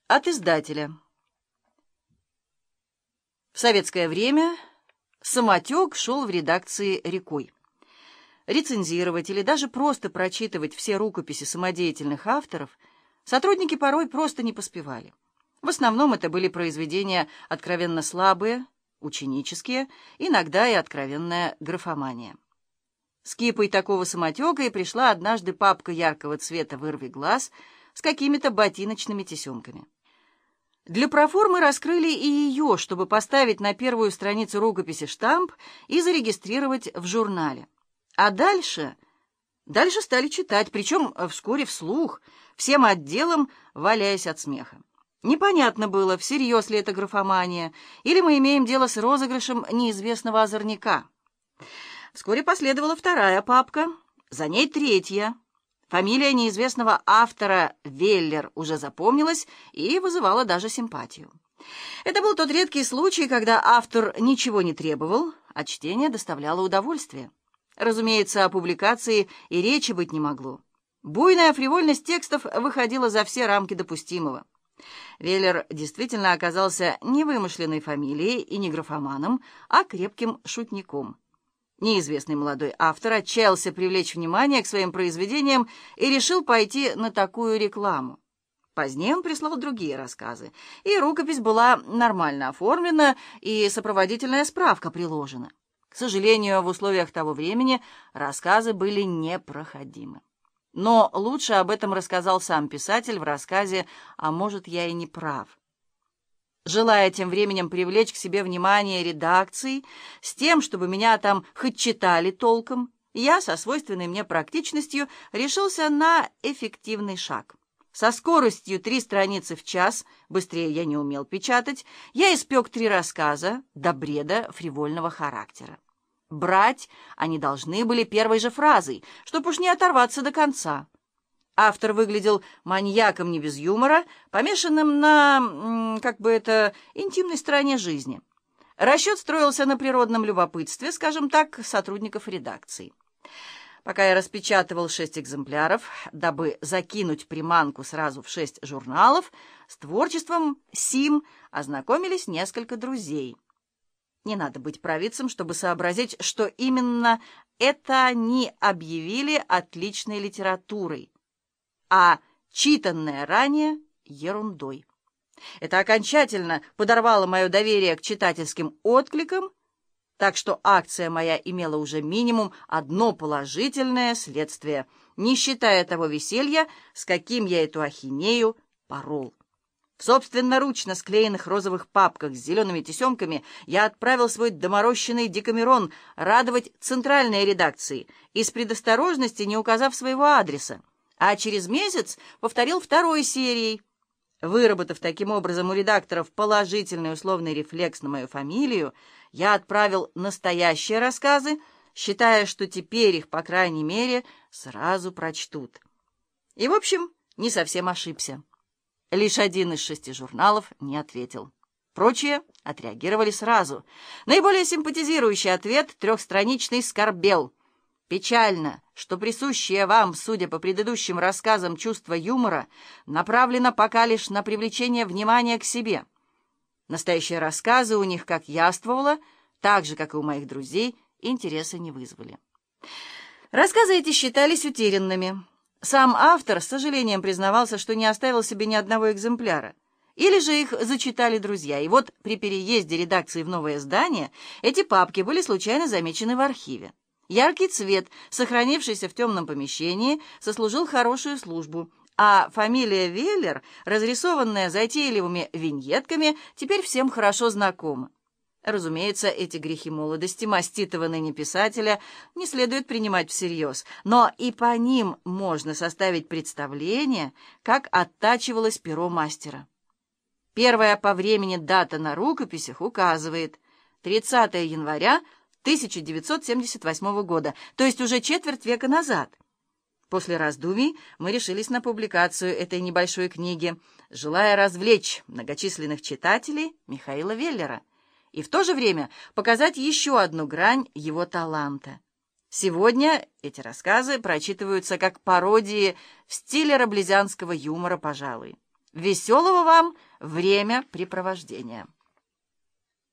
От издателя. В советское время самотек шел в редакции рекой. Рецензировать или даже просто прочитывать все рукописи самодеятельных авторов сотрудники порой просто не поспевали. В основном это были произведения откровенно слабые, ученические, иногда и откровенная графомания. С кипой такого самотека и пришла однажды папка яркого цвета «Вырви глаз» с какими-то ботиночными тесемками. Для проформы раскрыли и ее, чтобы поставить на первую страницу рукописи штамп и зарегистрировать в журнале. А дальше стали читать, причем вскоре вслух, всем отделом валяясь от смеха. Непонятно было, всерьез ли это графомания, или мы имеем дело с розыгрышем неизвестного озорника. Вскоре последовала вторая папка, за ней третья. Фамилия неизвестного автора Веллер уже запомнилась и вызывала даже симпатию. Это был тот редкий случай, когда автор ничего не требовал, а чтение доставляло удовольствие. Разумеется, о публикации и речи быть не могло. Буйная фривольность текстов выходила за все рамки допустимого. Веллер действительно оказался не вымышленной фамилией и не графоманом, а крепким шутником. Неизвестный молодой автор отчаялся привлечь внимание к своим произведениям и решил пойти на такую рекламу. Позднее он прислал другие рассказы, и рукопись была нормально оформлена, и сопроводительная справка приложена. К сожалению, в условиях того времени рассказы были непроходимы. Но лучше об этом рассказал сам писатель в рассказе «А может, я и не прав». Желая тем временем привлечь к себе внимание редакции, с тем, чтобы меня там хоть читали толком, я со свойственной мне практичностью решился на эффективный шаг. Со скоростью 3 страницы в час, быстрее я не умел печатать, я испек 3 рассказа до бреда фривольного характера. Брать они должны были первой же фразой, чтоб уж не оторваться до конца. Автор выглядел маньяком не без юмора, помешанным на, интимной стороне жизни. Расчет строился на природном любопытстве, скажем так, сотрудников редакции. Пока я распечатывал 6 экземпляров, дабы закинуть приманку сразу в 6 журналов, с творчеством сим ознакомились несколько друзей. Не надо быть провидцем, чтобы сообразить, что именно это они объявили отличной литературой, а читанное ранее — ерундой. Это окончательно подорвало мое доверие к читательским откликам, так что акция моя имела уже минимум одно положительное следствие, не считая того веселья, с каким я эту ахинею порол. В собственноручно склеенных розовых папках с зелеными тесемками я отправил свой доморощенный декамерон радовать центральной редакции, из предосторожности не указав своего адреса, а через месяц повторил 2 серией. Выработав таким образом у редакторов положительный условный рефлекс на мою фамилию, я отправил настоящие рассказы, считая, что теперь их, по крайней мере, сразу прочтут. И, в общем, не совсем ошибся. Лишь 1 из 6 журналов не ответил. Прочие отреагировали сразу. Наиболее симпатизирующий ответ 3-страничный скорбел. Печально, что присущее вам, судя по предыдущим рассказам, чувство юмора направлено пока лишь на привлечение внимания к себе. Настоящие рассказы у них, как яствовало, так же, как и у моих друзей, интереса не вызвали. Рассказы эти считались утерянными. Сам автор с сожалением признавался, что не оставил себе ни одного экземпляра. Или же их зачитали друзья. И вот при переезде редакции в новое здание эти папки были случайно замечены в архиве. Яркий цвет, сохранившийся в темном помещении, сослужил хорошую службу, а фамилия Веллер, разрисованная затейливыми виньетками, теперь всем хорошо знакома. Разумеется, эти грехи молодости маститого ныне писателя не следует принимать всерьез, но и по ним можно составить представление, как оттачивалось перо мастера. Первая по времени дата на рукописях указывает 30 января 1978 года, то есть уже четверть века назад. После раздумий мы решились на публикацию этой небольшой книги, желая развлечь многочисленных читателей Михаила Веллера и в то же время показать еще одну грань его таланта. Сегодня эти рассказы прочитываются как пародии в стиле раблезианского юмора, пожалуй. Веселого вам времяпрепровождения!